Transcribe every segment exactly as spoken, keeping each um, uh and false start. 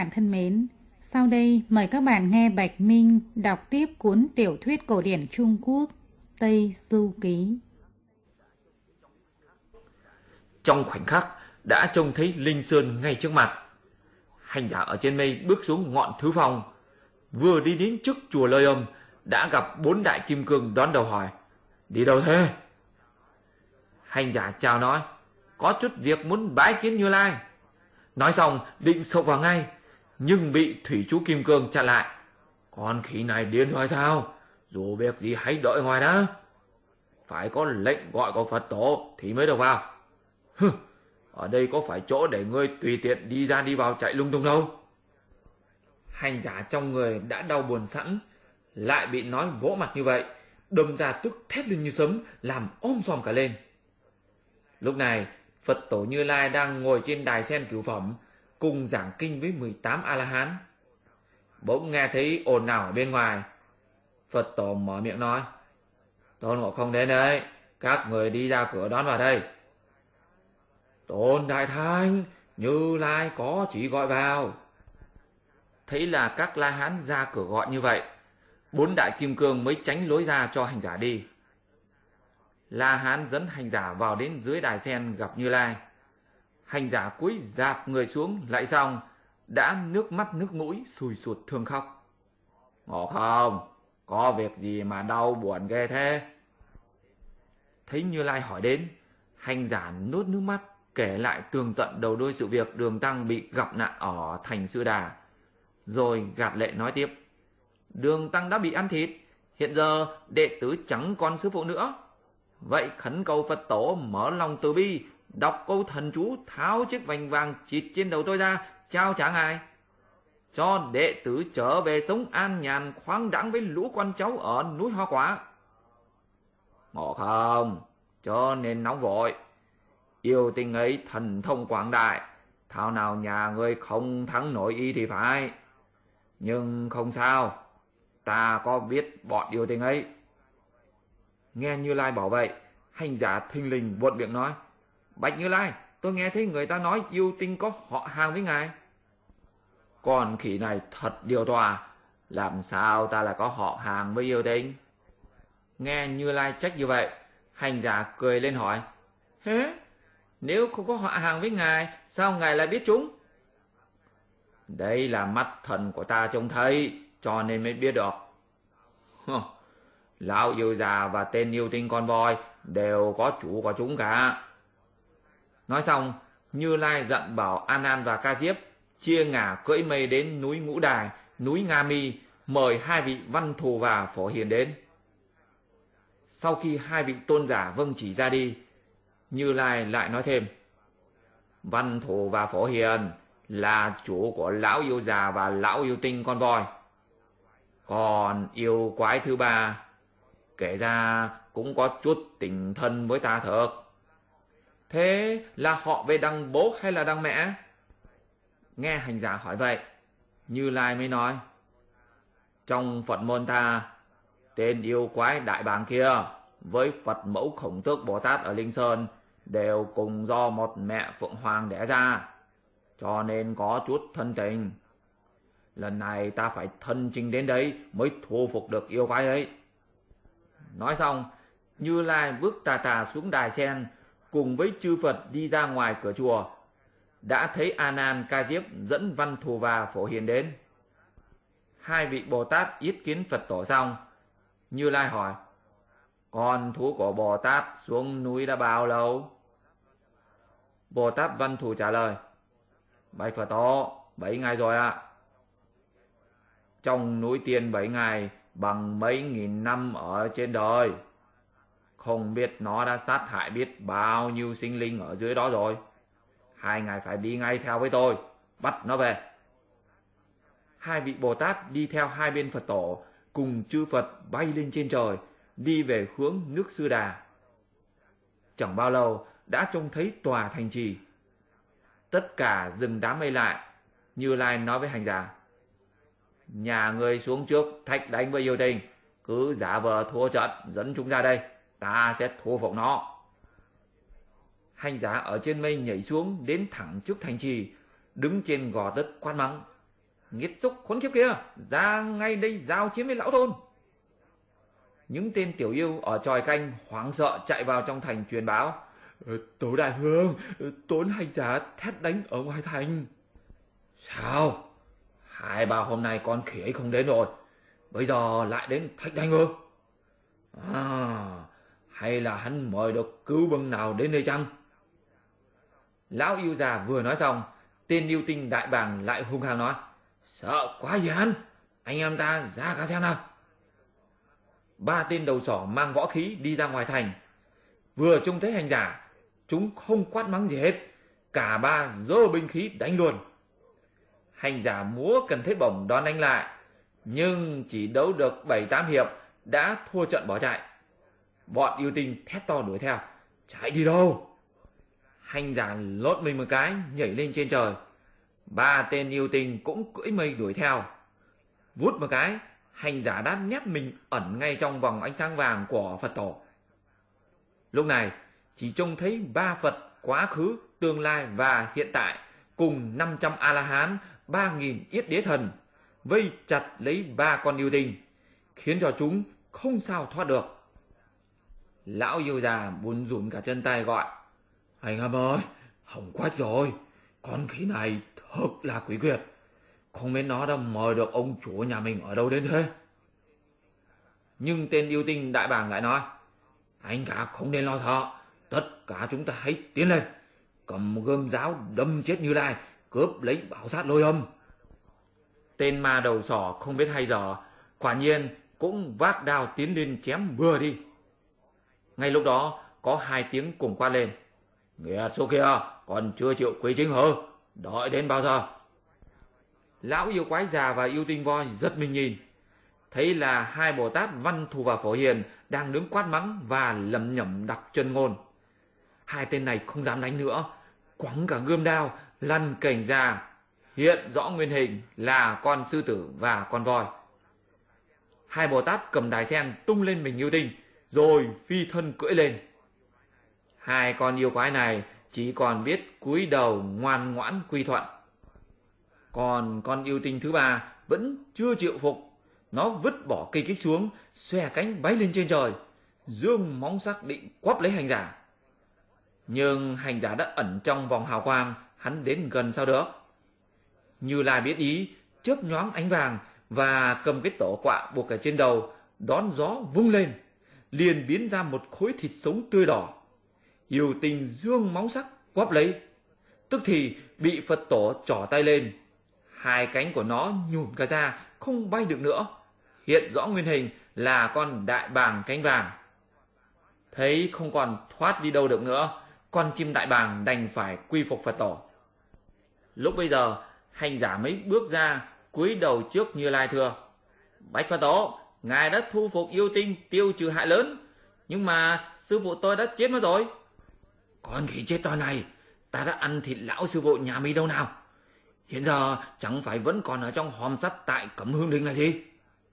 bạn thân mến, sau đây mời các bạn nghe Bạch Minh đọc tiếp cuốn tiểu thuyết cổ điển Trung Quốc Tây Du Ký. Trong khoảnh khắc đã trông thấy Linh Sơn ngay trước mặt. Hành giả ở trên mây bước xuống ngọn Thứ Phong, vừa đi đến trước chùa Lôi Âm đã gặp bốn đại kim cương đón đầu hỏi: đi đâu thế? Hành giả chào nói: có chút việc muốn bái kiến Như Lai. Nói xong định xông vào ngay, nhưng bị thủy chú kim cương chặn lại: con khỉ này điên rồi sao? Dù việc gì hãy đợi ngoài đã, phải có lệnh gọi của Phật tổ thì mới được vào. Hừ, ở đây có phải chỗ để ngươi tùy tiện đi ra đi vào chạy lung tung đâu. Hành giả trong người đã đau buồn sẵn, lại bị nói vỗ mặt như vậy, đâm ra tức thét lên như sấm, làm om sòm cả lên. Lúc này Phật tổ Như Lai đang ngồi trên đài sen cửu phẩm, cùng giảng kinh với mười tám a la hán. Bỗng nghe thấy ồn ào ở bên ngoài. Phật tổ mở miệng nói: Tôn Ngộ Không đến đấy, các người đi ra cửa đón vào đây. Tôn Đại Thánh, Như Lai có chỉ gọi vào. Thấy là các la hán ra cửa gọi như vậy, bốn đại kim cương mới tránh lối ra cho hành giả đi. La hán dẫn hành giả vào đến dưới đài sen gặp Như Lai. Hành giả cúi rạp người xuống lại xong, đã nước mắt nước mũi sùi sụt thương khóc. Ngộ Không, có việc gì mà đau buồn ghê thế? Thấy Như Lai hỏi đến, hành giả nuốt nước mắt kể lại tường tận đầu đuôi sự việc Đường Tăng bị gặp nạn ở thành Sư Đà, rồi gạt lệ nói tiếp: Đường Tăng đã bị ăn thịt, hiện giờ đệ tử chẳng còn sư phụ nữa. Vậy khẩn cầu Phật tổ mở lòng từ bi, đọc câu thần chú tháo chiếc vành vàng chịt trên đầu tôi ra, trao trả ngài, cho đệ tử trở về sống an nhàn khoáng đãng với lũ con cháu ở núi Hoa Quả. Ngộ Không, cho nên nóng vội. Yêu Tinh ấy thần thông quảng đại, thảo nào nhà ngươi không thắng nổi y thì phải. Nhưng không sao, ta có biết bọn Yêu Tinh ấy. Nghe Như Lai bảo vậy, hành giả thình lình buột miệng nói: Bạch Như Lai, tôi nghe thấy người ta nói Yêu Tinh có họ hàng với ngài. Con khỉ này thật điều tòa, làm sao ta lại có họ hàng với Yêu Tinh? Nghe Như Lai trách như vậy, hành giả cười lên hỏi: Hế, nếu không có họ hàng với ngài, sao ngài lại biết chúng? Đây là mắt thần của ta trông thấy, cho nên mới biết được. Lão yêu già và tên yêu tinh con voi đều có chủ của chúng cả. Nói xong, Như Lai dặn bảo An An và Ca Diếp chia ngả cưỡi mây đến núi Ngũ Đài, núi Nga Mi, mời hai vị Văn Thù và Phổ Hiền đến. Sau khi hai vị tôn giả vâng chỉ ra đi, Như Lai lại nói thêm: Văn Thù và Phổ Hiền là chủ của lão yêu già và lão yêu tinh con voi. Còn yêu quái thứ ba kể ra cũng có chút tình thân với ta thật. Thế là họ về đằng bố hay là đằng mẹ? Nghe hành giả hỏi vậy, Như Lai mới nói: Trong Phật môn ta, tên yêu quái đại bàng kia với Phật mẫu Khổng Tước Bồ Tát ở Linh Sơn đều cùng do một mẹ Phượng Hoàng đẻ ra, cho nên có chút thân tình. Lần này ta phải thân chinh đến đấy mới thu phục được yêu quái ấy. Nói xong, Như Lai bước tà tà xuống đài sen, cùng với chư Phật đi ra ngoài cửa chùa. Đã thấy A Nan, Ca Diếp dẫn Văn Thù và Phổ Hiền đến. Hai vị Bồ Tát yết kiến Phật tổ xong, Như Lai hỏi: Con thú của Bồ Tát xuống núi đã bao lâu? Bồ Tát Văn Thù trả lời: Bạch Phật tổ, bảy ngày rồi ạ. Trong núi Tiên bảy ngày bằng mấy nghìn năm ở trên đời. Không biết nó đã sát hại biết bao nhiêu sinh linh ở dưới đó rồi. Hai ngài phải đi ngay theo với tôi, bắt nó về. Hai vị Bồ Tát đi theo hai bên Phật tổ, cùng chư Phật bay lên trên trời, đi về hướng nước Sư Đà. Chẳng bao lâu đã trông thấy tòa thành trì. Tất cả dừng đám mây lại. Như Lai nói với hành giả: Nhà người xuống trước thách đánh với yêu tinh, cứ giả vờ thua trận dẫn chúng ra đây, ta sẽ thu phục nó. Hành giả ở trên mây nhảy xuống đến thẳng trước thành trì, đứng trên gò đất quát mắng: Nghiệt xúc khốn kiếp kia, ra ngay đây giao chiến với lão Tôn. Những tên tiểu yêu ở chòi canh hoảng sợ chạy vào trong thành truyền báo. Tố đại vương, Tốn hành giả thét đánh ở ngoài thành. Sao? Hai ba hôm nay con khỉ ấy không đến rồi, bây giờ lại đến thách đánh ư? À, hay là hắn mời được cứu binh nào đến đây chăng? Lão yêu già vừa nói xong, tên yêu tinh đại bàng lại hung hăng nói. Sợ quá gì hắn, anh em ta ra cả xem nào. Ba tên đầu sỏ mang võ khí đi ra ngoài thành. Vừa trông thấy hành giả, chúng không quát mắng gì hết, cả ba giơ binh khí đánh luôn. Hành giả múa cần thiết bổng đón đánh lại, nhưng chỉ đấu được bảy tám hiệp đã thua trận bỏ chạy. Bọn yêu tinh thét to đuổi theo. Chạy đi đâu? Hành giả lốt mình một cái nhảy lên trên trời. Ba tên yêu tinh cũng cưỡi mây đuổi theo. Vút một cái, hành giả đã nép mình ẩn ngay trong vòng ánh sáng vàng của Phật tổ. Lúc này chỉ trông thấy ba Phật quá khứ, tương lai và hiện tại cùng năm trăm A-la-hán, ba nghìn yết đế thần vây chặt lấy ba con yêu tinh, khiến cho chúng không sao thoát được. Lão yêu già buồn rủn cả chân tay gọi. Anh em ơi, hỏng quá rồi, con khỉ này thật là quỷ quyệt, không biết nó đã mời được ông chủ nhà mình ở đâu đến thế. Nhưng tên yêu tinh đại bàng lại nói. Anh cả không nên lo sợ, tất cả chúng ta hãy tiến lên, cầm gươm giáo đâm chết Như Lai, cướp lấy bảo sát Lôi Âm. Tên ma đầu sỏ không biết hay dò, quả nhiên cũng vác đao tiến lên chém bừa đi. Ngay lúc đó có hai tiếng cùng quát lên. Nghiệt số kia, còn chưa chịu quy chính hử? Đợi đến bao giờ? Lão yêu quái già và yêu tinh voi giật mình nhìn, thấy là hai Bồ Tát Văn Thù và Phổ Hiền đang đứng quát mắng và lẩm nhẩm đọc chân ngôn. Hai tên này không dám đánh nữa, quẳng cả gươm đao lăn cảnh ra, hiện rõ nguyên hình là con sư tử và con voi. Hai Bồ Tát cầm đài sen tung lên mình yêu tinh, rồi phi thân cưỡi lên. Hai con yêu quái này chỉ còn biết cúi đầu ngoan ngoãn quy thuận. Còn con yêu tinh thứ ba vẫn chưa chịu phục, nó vứt bỏ cây kích xuống, xòe cánh bay lên trên trời, dương móng sắc định quắp lấy hành giả. Nhưng hành giả đã ẩn trong vòng hào quang, hắn đến gần sao được. Như Lai biết ý, chớp nhoáng ánh vàng và cầm cái tổ quạ buộc ở trên đầu, đón gió vung lên, liền biến ra một khối thịt sống tươi đỏ. Yêu tinh dương móng sắc quắp lấy, tức thì bị Phật tổ trỏ tay lên, hai cánh của nó nhùn cả ra, không bay được nữa, hiện rõ nguyên hình là con đại bàng cánh vàng. Thấy không còn thoát đi đâu được nữa, con chim đại bàng đành phải quy phục Phật tổ. Lúc bây giờ hành giả mới bước ra, cúi đầu trước Như Lai thưa. Bạch Phật tổ, ngài đã thu phục yêu tinh, tiêu trừ hại lớn, nhưng mà sư phụ tôi đã chết mất rồi. Con khỉ chết to này, ta đã ăn thịt lão sư phụ nhà mình đâu nào? Hiện giờ chẳng phải vẫn còn ở trong hòm sắt tại Cẩm Hương Đình là gì?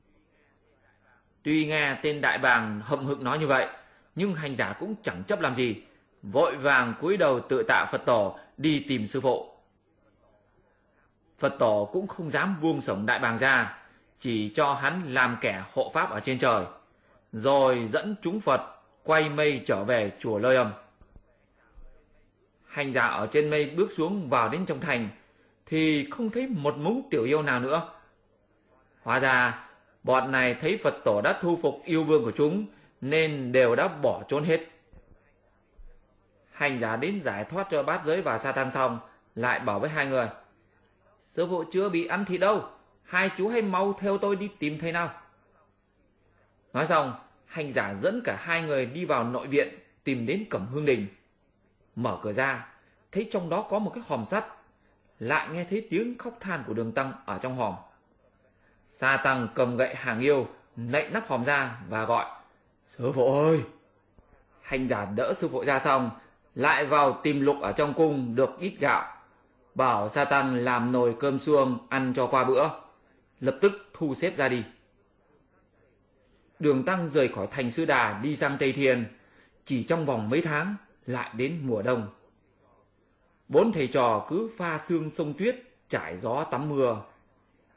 Tuy nghe tên đại bàng hậm hực nói như vậy, nhưng hành giả cũng chẳng chấp làm gì, vội vàng cúi đầu tự tạ Phật tổ đi tìm sư phụ. Phật tổ cũng không dám buông xổng đại bàng ra, chỉ cho hắn làm kẻ hộ pháp ở trên trời, rồi dẫn chúng Phật quay mây trở về chùa Lôi Âm. Hành giả ở trên mây bước xuống vào đến trong thành, thì không thấy một mống tiểu yêu nào nữa. Hóa ra bọn này thấy Phật tổ đã thu phục yêu vương của chúng, nên đều đã bỏ trốn hết. Hành giả đến giải thoát cho Bát Giới và Sa Tăng xong, lại bảo với hai người. Sư phụ chưa bị ăn thịt đâu, hai chú hãy mau theo tôi đi tìm thầy nào. Nói xong, hành giả dẫn cả hai người đi vào nội viện tìm đến Cẩm Hương Đình. Mở cửa ra, thấy trong đó có một cái hòm sắt, lại nghe thấy tiếng khóc than của Đường Tăng ở trong hòm. Sa Tăng cầm gậy hàng yêu, nạy nắp hòm ra và gọi. Sư phụ ơi! Hành giả đỡ sư phụ ra xong, lại vào tìm lục ở trong cung được ít gạo, bảo Sa Tăng làm nồi cơm suông ăn cho qua bữa, lập tức thu xếp ra đi. Đường Tăng rời khỏi thành Sư Đà đi sang Tây Thiên, chỉ trong vòng mấy tháng lại đến mùa đông. Bốn thầy trò cứ pha sương sông tuyết, trải gió tắm mưa.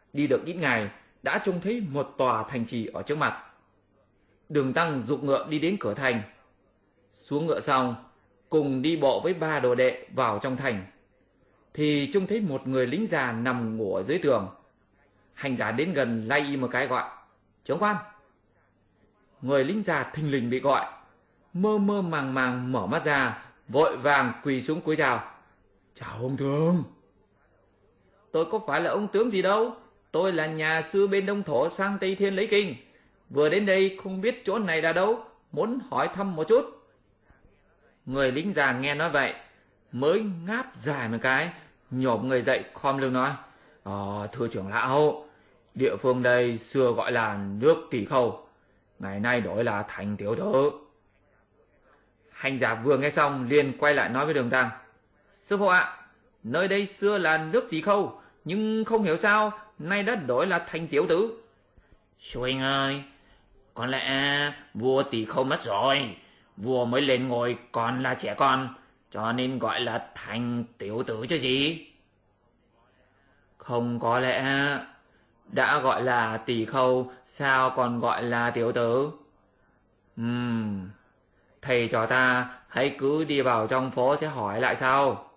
Đi được ít ngày, đã trông thấy một tòa thành trì ở trước mặt. Đường Tăng giục ngựa đi đến cửa thành. Xuống ngựa xong, cùng đi bộ với ba đồ đệ vào trong thành, thì trông thấy một người lính già nằm ngủ ở dưới tường. Hành giả đến gần lay y một cái gọi: "Trưởng quan!" Người lính già thình lình bị gọi, mơ mơ màng màng mở mắt ra, vội vàng quỳ xuống cúi chào: "Chào ông tướng." "Tôi có phải là ông tướng gì đâu, tôi là nhà sư bên Đông Thổ sang Tây Thiên lấy kinh, vừa đến đây không biết chỗ này là đâu, muốn hỏi thăm một chút." Người lính già nghe nói vậy, mới ngáp dài một cái, nhổm người dậy khom lưng nói: "Ờ, thưa trưởng lão, địa phương đây xưa gọi là nước Tỷ Khâu, ngày nay đổi là thành Tiểu Tử." Hành giả vừa nghe xong liền quay lại nói với Đường Tăng: "Sư phụ ạ, nơi đây xưa là nước Tỷ Khâu, nhưng không hiểu sao nay đã đổi là thành Tiểu Tử." "Sư huynh ơi, có lẽ vua Tỷ Khâu mất rồi, vua mới lên ngôi còn là trẻ con, cho nên gọi là thành Tiểu Tử chứ gì." "Không có lẽ, đã gọi là Tỷ Khâu sao còn gọi là Tiểu Tử? Ừm, thầy trò ta hãy cứ đi vào trong phố sẽ hỏi lại sau."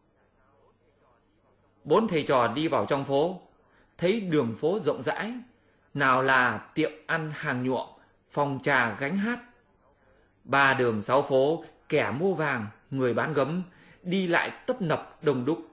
Bốn thầy trò đi vào trong phố, thấy đường phố rộng rãi, nào là tiệm ăn hàng nhuộm, phòng trà gánh hát. Ba đường sáu phố, kẻ mua vàng, người bán gấm, đi lại tấp nập đông đúc.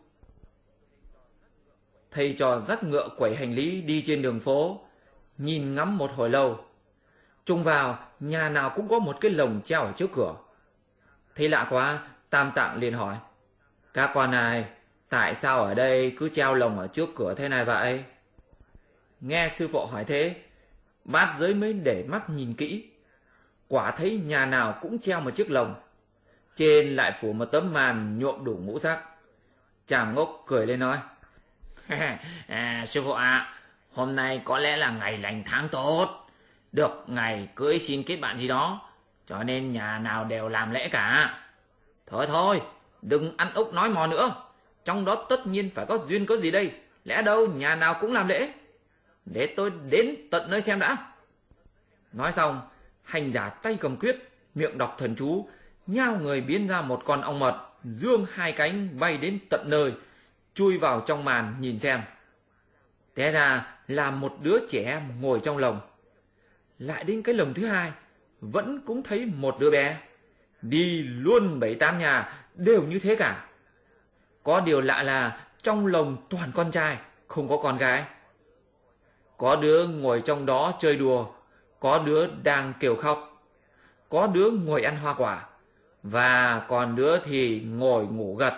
Thầy trò dắt ngựa quẩy hành lý đi trên đường phố, nhìn ngắm một hồi lâu. Trông vào, nhà nào cũng có một cái lồng treo ở trước cửa. Thấy lạ quá, Tam Tạng liền hỏi: "Các con này, tại sao ở đây cứ treo lồng ở trước cửa thế này vậy?" Nghe sư phụ hỏi thế, bát giới mới để mắt nhìn kỹ. Quả thấy nhà nào cũng treo một chiếc lồng, trên lại phủ một tấm màn nhuộm đủ ngũ sắc. Chàng ngốc cười lên nói: à, "Sư phụ ạ, à, hôm nay có lẽ là ngày lành tháng tốt, được ngày cưới xin kết bạn gì đó, cho nên nhà nào đều làm lễ cả. Thôi thôi, đừng ăn ốc nói mò nữa, trong đó tất nhiên phải có duyên có gì đây, lẽ đâu nhà nào cũng làm lễ. Để tôi đến tận nơi xem đã." Nói xong, hành giả tay cầm quyết, miệng đọc thần chú, nhao người biến ra một con ong mật, dương hai cánh bay đến tận nơi, chui vào trong màn nhìn xem. Té ra là một đứa trẻ ngồi trong lồng. Lại đến cái lồng thứ hai, vẫn cũng thấy một đứa bé. Đi luôn bảy tám nhà đều như thế cả. Có điều lạ là trong lồng toàn con trai, không có con gái. Có đứa ngồi trong đó chơi đùa, có đứa đang kêu khóc, có đứa ngồi ăn hoa quả, và còn đứa thì ngồi ngủ gật.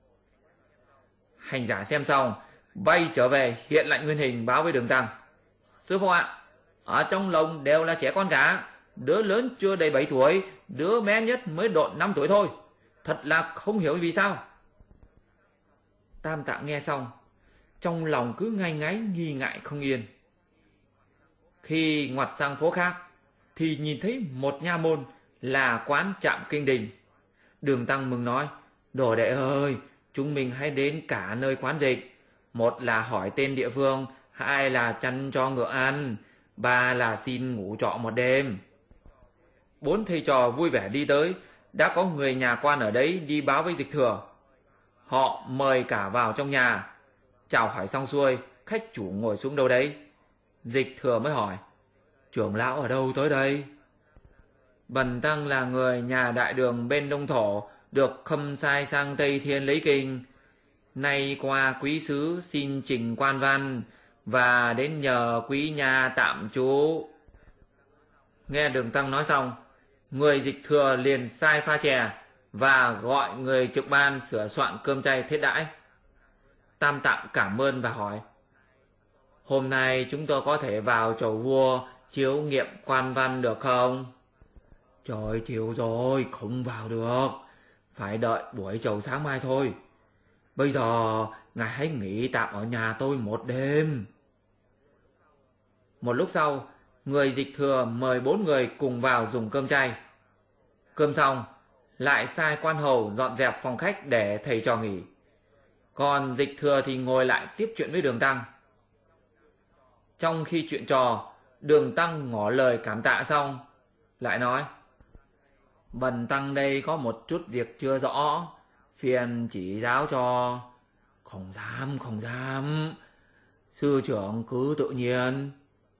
Hành giả xem xong, bay trở về hiện lại nguyên hình báo với Đường Tăng: "Sư phụ ạ, ở trong lồng đều là trẻ con cả, đứa lớn chưa đầy bảy tuổi, đứa bé nhất mới độ năm tuổi thôi, thật là không hiểu vì sao." Tam Tạng nghe xong, trong lòng cứ ngay ngáy nghi ngại không yên. Khi ngoặt sang phố khác, thì nhìn thấy một nha môn là quán Trạm Kinh Đình. Đường Tăng mừng nói: "Đồ đệ ơi, chúng mình hãy đến cả nơi quán dịch. Một là hỏi tên địa phương, hai là chăn cho ngựa ăn, ba là xin ngủ trọ một đêm." Bốn thầy trò vui vẻ đi tới, đã có người nhà quan ở đấy đi báo với Dịch Thừa. Họ mời cả vào trong nhà. Chào hỏi xong xuôi, khách chủ ngồi xuống đâu đấy. Dịch Thừa mới hỏi: "Trưởng lão ở đâu tới đây?" "Bần tăng là người nhà đại đường bên Đông Thổ, được khâm sai sang Tây Thiên lấy kinh. Nay qua quý sứ xin trình quan văn, và đến nhờ quý nhà tạm trú." Nghe Đường Tăng nói xong, người Dịch Thừa liền sai pha chè và gọi người trực ban sửa soạn cơm chay thiết đãi. Tam Tạng cảm ơn và hỏi: "Hôm nay chúng tôi có thể vào chầu vua chiếu nghiệm quan văn được không?" "Trời chiều rồi, không vào được, phải đợi buổi chầu sáng mai thôi. Bây giờ ngài hãy nghỉ tạm ở nhà tôi một đêm." Một lúc sau, người Dịch Thừa mời bốn người cùng vào dùng cơm chay. Cơm xong, lại sai quan hầu dọn dẹp phòng khách để thầy trò nghỉ. Còn Dịch Thừa thì ngồi lại tiếp chuyện với Đường Tăng. Trong khi chuyện trò, Đường Tăng ngỏ lời cảm tạ xong, lại nói: Bần Tăng đây có một chút việc chưa rõ, phiền chỉ giáo cho. Không dám, không dám, sư trưởng cứ tự nhiên.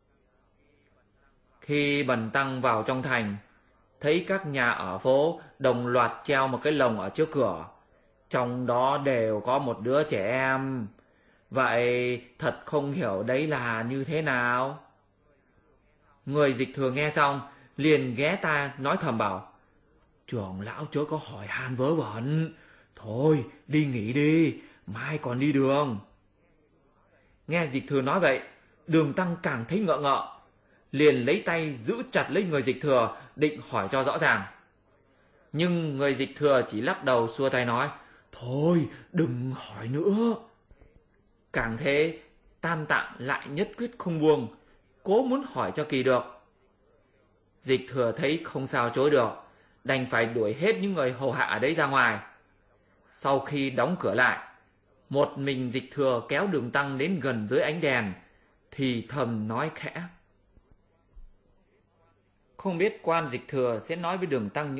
Khi Bần Tăng vào trong thành, thấy các nhà ở phố đồng loạt treo một cái lồng ở trước cửa, trong đó đều có một đứa trẻ em. Vậy thật không hiểu đấy là như thế nào? Người dịch thừa nghe xong liền ghé tai nói thầm bảo: Trưởng lão chớ có hỏi han vớ vẩn, thôi đi nghỉ đi, mai còn đi đường. Nghe dịch thừa nói vậy, Đường Tăng càng thấy ngợ ngợ, liền lấy tay giữ chặt lấy người dịch thừa định hỏi cho rõ ràng. Nhưng người dịch thừa chỉ lắc đầu xua tay nói: Thôi đừng hỏi nữa. Càng thế, Tam Tạng lại nhất quyết không buông, cố muốn hỏi cho kỳ được. Dịch thừa thấy không sao chối được, đành phải đuổi hết những người hầu hạ ở đấy ra ngoài. Sau khi đóng cửa lại, một mình dịch thừa kéo Đường Tăng đến gần dưới ánh đèn, thì thầm nói khẽ: Không biết quan dịch thừa sẽ nói với Đường Tăng